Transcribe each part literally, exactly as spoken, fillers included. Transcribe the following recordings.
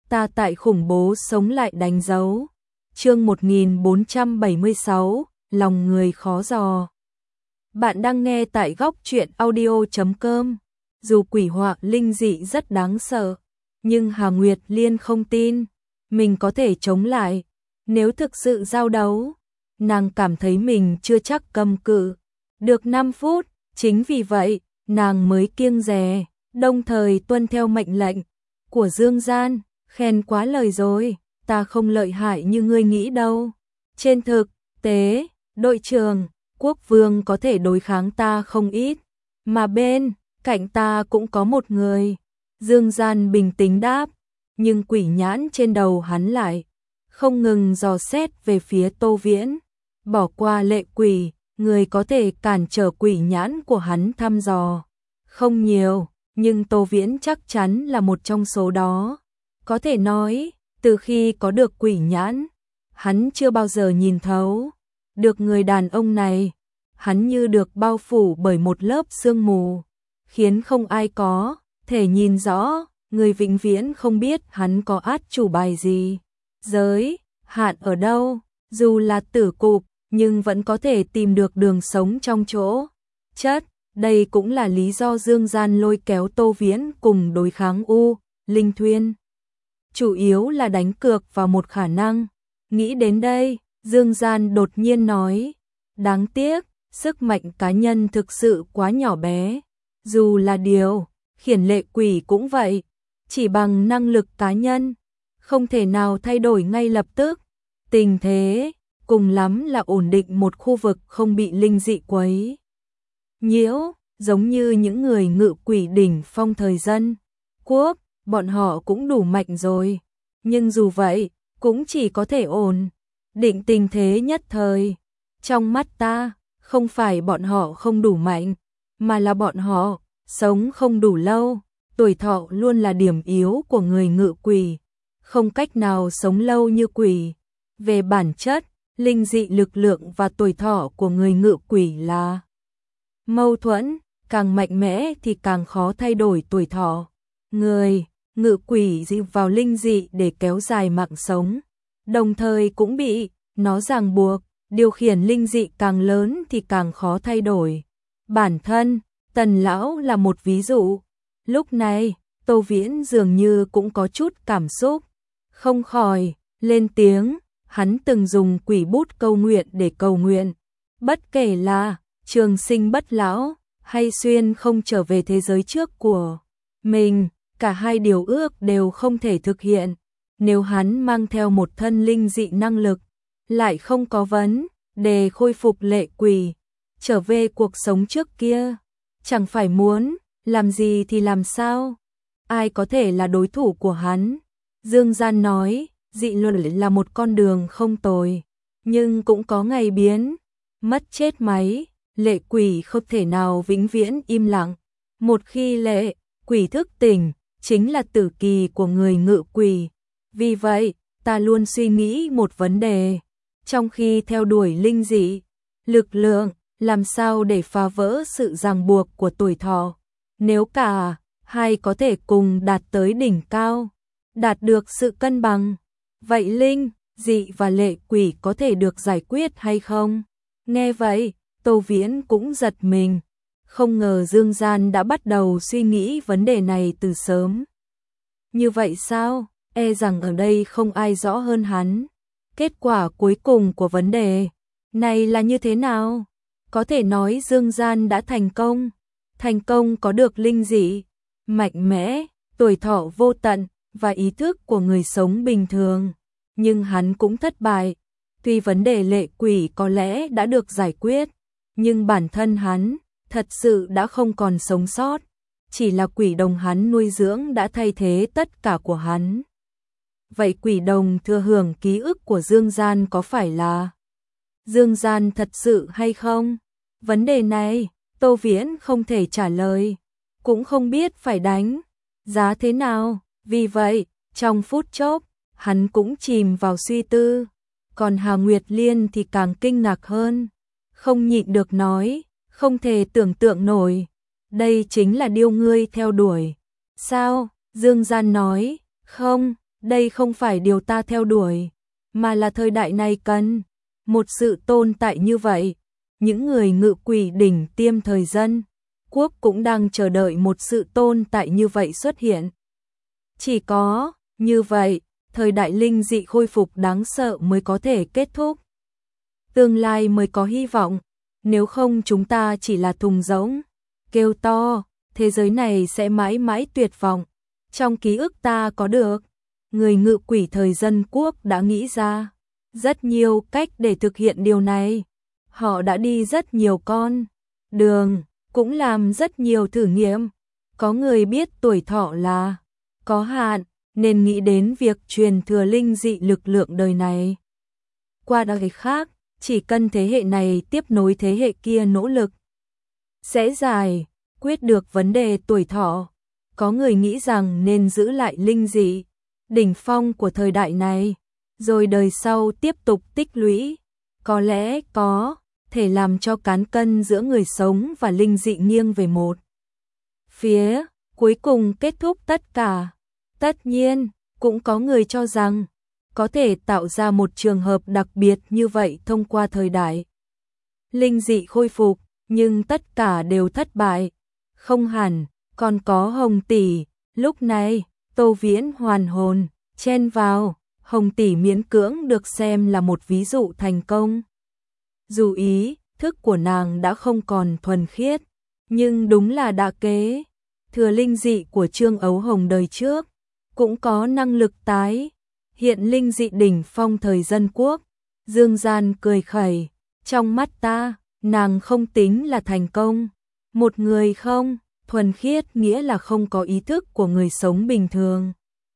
ta tại khủng bố sống lại đánh dấu. Chương một nghìn bốn trăm bảy mươi sáu, lòng người khó dò. Bạn đang nghe tại góc truyện audio chấm com. Dù quỷ họa linh dị rất đáng sợ, nhưng Hà Nguyệt Liên không tin mình có thể chống lại. Nếu thực sự giao đấu, nàng cảm thấy mình chưa chắc cầm cự được năm phút, chính vì vậy nàng mới kiêng dè, đồng thời tuân theo mệnh lệnh của Dương Gian. Khen quá lời rồi, ta không lợi hại như ngươi nghĩ đâu. Trên thực tế, đội trưởng, quốc vương có thể đối kháng ta không ít, mà bên cạnh ta cũng có một người. Dương Gian bình tĩnh đáp, nhưng quỷ nhãn trên đầu hắn lại không ngừng dò xét về phía Tô Viễn. Bỏ qua Lệ Quỷ, người có thể cản trở quỷ nhãn của hắn thăm dò không nhiều, nhưng Tô Viễn chắc chắn là một trong số đó. Có thể nói, từ khi có được quỷ nhãn, hắn chưa bao giờ nhìn thấu được người đàn ông này. Hắn như được bao phủ bởi một lớp sương mù, khiến không ai có thể nhìn rõ, người vĩnh viễn không biết hắn có át chủ bài gì, giới hạn ở đâu. Dù là tử cục, nhưng vẫn có thể tìm được đường sống trong chỗ chất. Đây cũng là lý do Dương Gian lôi kéo Tô Viễn cùng đối kháng U Linh Thuyên. Chủ yếu là đánh cược vào một khả năng. Nghĩ đến đây, Dương Gian đột nhiên nói, đáng tiếc, sức mạnh cá nhân thực sự quá nhỏ bé. Dù là điều khiển Lệ Quỷ cũng vậy, chỉ bằng năng lực cá nhân, không thể nào thay đổi ngay lập tức tình thế, cùng lắm là ổn định một khu vực không bị linh dị quấy nhiễu, giống như những người ngự quỷ đỉnh phong thời dân quốc, bọn họ cũng đủ mạnh rồi, nhưng dù vậy, cũng chỉ có thể ổn định tình thế nhất thời. Trong mắt ta, không phải bọn họ không đủ mạnh, mà là bọn họ sống không đủ lâu. Tuổi thọ luôn là điểm yếu của người ngự quỷ, không cách nào sống lâu như quỷ. Về bản chất, linh dị lực lượng và tuổi thọ của người ngự quỷ là mâu thuẫn, càng mạnh mẽ thì càng khó thay đổi tuổi thọ. Người ngự quỷ dựa vào linh dị để kéo dài mạng sống, đồng thời cũng bị nó ràng buộc, điều khiển linh dị càng lớn thì càng khó thay đổi. Bản thân, Tần lão là một ví dụ. Lúc này, Tô Viễn dường như cũng có chút cảm xúc, không khỏi lên tiếng. Hắn từng dùng quỷ bút câu nguyện để cầu nguyện, bất kể là trường sinh bất lão hay xuyên không trở về thế giới trước của mình, cả hai điều ước đều không thể thực hiện. Nếu hắn mang theo một thân linh dị năng lực, lại không có vấn đề khôi phục Lệ Quỷ, trở về cuộc sống trước kia, chẳng phải muốn làm gì thì làm sao? Ai có thể là đối thủ của hắn? Dương Gian nói, dị luận là một con đường không tồi, nhưng cũng có ngày biến mất chết máy. Lệ Quỷ không thể nào vĩnh viễn im lặng. Một khi Lệ Quỷ thức tỉnh, chính là tử kỳ của người ngự quỷ. Vì vậy, ta luôn suy nghĩ một vấn đề. Trong khi theo đuổi linh dị lực lượng, làm sao để phá vỡ sự ràng buộc của tuổi thọ? Nếu cả hai có thể cùng đạt tới đỉnh cao, đạt được sự cân bằng, vậy linh dị và Lệ Quỷ có thể được giải quyết hay không? Nghe vậy, Tô Viễn cũng giật mình, không ngờ Dương Gian đã bắt đầu suy nghĩ vấn đề này từ sớm. Như vậy sao? E rằng ở đây không ai rõ hơn hắn. Kết quả cuối cùng của vấn đề này là như thế nào? Có thể nói Dương Gian đã thành công, thành công có được linh dị mạnh mẽ, tuổi thọ vô tận và ý thức của người sống bình thường, nhưng hắn cũng thất bại. Tuy vấn đề Lệ Quỷ có lẽ đã được giải quyết, nhưng bản thân hắn thật sự đã không còn sống sót, chỉ là quỷ đồng hắn nuôi dưỡng đã thay thế tất cả của hắn. Vậy quỷ đồng thừa hưởng ký ức của Dương Gian có phải là Dương Gian thật sự hay không? Vấn đề này, Tô Viễn không thể trả lời, cũng không biết phải đánh giá thế nào. Vì vậy, trong phút chốc, hắn cũng chìm vào suy tư. Còn Hà Nguyệt Liên thì càng kinh ngạc hơn, không nhịn được nói, không thể tưởng tượng nổi, đây chính là điều ngươi theo đuổi. Sao? Dương Gian nói, không, Đây không phải điều ta theo đuổi, mà là thời đại này cần một sự tồn tại như vậy. Những người ngự quỷ đỉnh tiêm thời dân quốc cũng đang chờ đợi một sự tồn tại như vậy xuất hiện. Chỉ có như vậy, thời đại linh dị khôi phục đáng sợ mới có thể kết thúc. Tương lai mới có hy vọng, nếu không chúng ta chỉ là thùng rỗng, kêu to, thế giới này sẽ mãi mãi tuyệt vọng. Trong ký ức ta có được, người ngự quỷ thời dân quốc đã nghĩ ra rất nhiều cách để thực hiện điều này. Họ đã đi rất nhiều con đường, cũng làm rất nhiều thử nghiệm. Có người biết tuổi thọ là có hạn, nên nghĩ đến việc truyền thừa linh dị lực lượng đời này qua đời khác, chỉ cần thế hệ này tiếp nối thế hệ kia nỗ lực sẽ giải quyết được vấn đề tuổi thọ. Có người nghĩ rằng nên giữ lại linh dị đỉnh phong của thời đại này, rồi đời sau tiếp tục tích lũy. Có lẽ có thể làm cho cán cân giữa người sống và linh dị nghiêng về một phía, cuối cùng kết thúc tất cả. Tất nhiên, cũng có người cho rằng có thể tạo ra một trường hợp đặc biệt như vậy thông qua thời đại linh dị khôi phục, nhưng tất cả đều thất bại. Không hẳn, còn có Hồng Tỷ. Lúc này, Tô Viễn hoàn hồn chen vào. Hồng Tỷ miễn cưỡng được xem là một ví dụ thành công. Dù ý thức của nàng đã không còn thuần khiết, nhưng đúng là đã kế thừa linh dị của Trương Ấu Hồng đời trước, cũng có năng lực tái hiện linh dị đỉnh phong thời dân quốc. Dương Gian cười khẩy, trong mắt ta, nàng không tính là thành công. Một người không thuần khiết nghĩa là không có ý thức của người sống bình thường.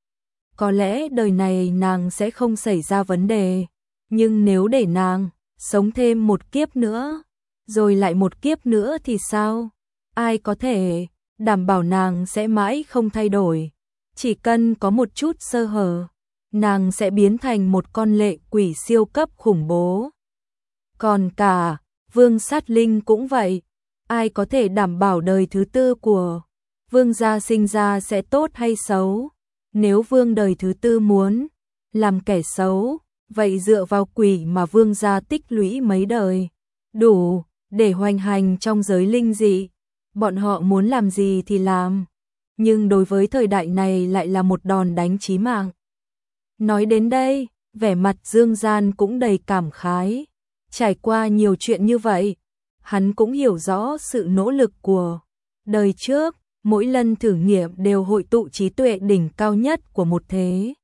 Có lẽ đời này nàng sẽ không xảy ra vấn đề, nhưng nếu để nàng sống thêm một kiếp nữa, rồi lại một kiếp nữa thì sao? Ai có thể đảm bảo nàng sẽ mãi không thay đổi? Chỉ cần có một chút sơ hở, nàng sẽ biến thành một con lệ quỷ siêu cấp khủng bố. Còn cả Vương Sát Linh cũng vậy. Ai có thể đảm bảo đời thứ tư của Vương gia sinh ra sẽ tốt hay xấu? Nếu Vương đời thứ tư muốn làm kẻ xấu, vậy dựa vào quỷ mà Vương gia tích lũy mấy đời, đủ để hoành hành trong giới linh dị. Bọn họ muốn làm gì thì làm, nhưng đối với thời đại này lại là một đòn đánh chí mạng. Nói đến đây, vẻ mặt Dương Gian cũng đầy cảm khái. Trải qua nhiều chuyện như vậy, hắn cũng hiểu rõ sự nỗ lực của đời trước. Mỗi lần thử nghiệm đều hội tụ trí tuệ đỉnh cao nhất của một thế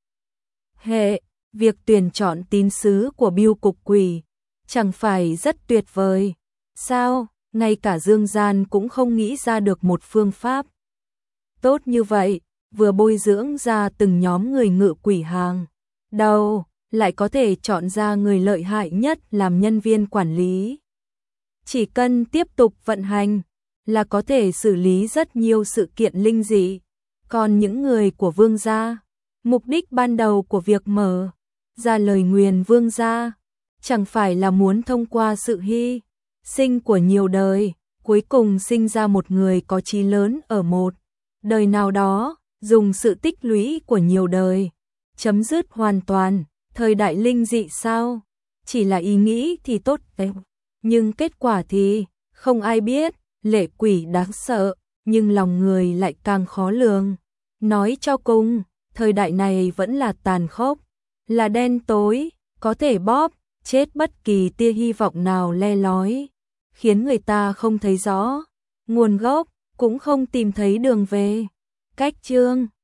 hệ. Việc tuyển chọn tín sứ của Bưu Cục Quỷ chẳng phải rất tuyệt vời sao? Ngay cả Dương Gian cũng không nghĩ ra được một phương pháp tốt như vậy, vừa bồi dưỡng ra từng nhóm người ngự quỷ hàng đầu, lại có thể chọn ra người lợi hại nhất làm nhân viên quản lý. Chỉ cần tiếp tục vận hành là có thể xử lý rất nhiều sự kiện linh dị. Còn những người của Vương gia, mục đích ban đầu của việc mở ra lời nguyền Vương gia chẳng phải là muốn thông qua sự hy sinh của nhiều đời, cuối cùng sinh ra một người có chí lớn ở một đời nào đó, dùng sự tích lũy của nhiều đời chấm dứt hoàn toàn thời đại linh dị sao? Chỉ là ý nghĩ thì tốt đẹp, nhưng kết quả thì không ai biết. Lệ quỷ đáng sợ, nhưng lòng người lại càng khó lường. Nói cho cùng, thời đại này vẫn là tàn khốc, là đen tối, có thể bóp chết bất kỳ tia hy vọng nào le lói, khiến người ta không thấy rõ nguồn gốc, cũng không tìm thấy đường về. Cách chương